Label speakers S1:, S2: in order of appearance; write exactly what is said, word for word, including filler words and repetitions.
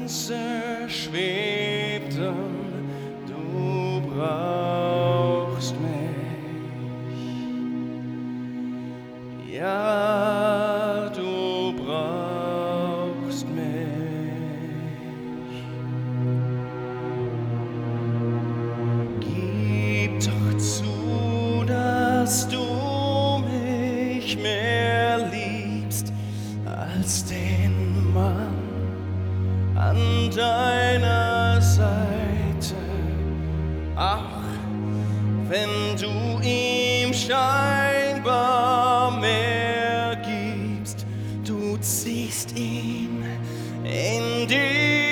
S1: Grenze schwebten, du brauchst mich. Ja, du brauchst mich. Gib doch zu, dass du mich mehr liebst als den Mann an deiner Seite. Ach, wenn du ihm scheinbar mehr gibst, du ziehst ihn in die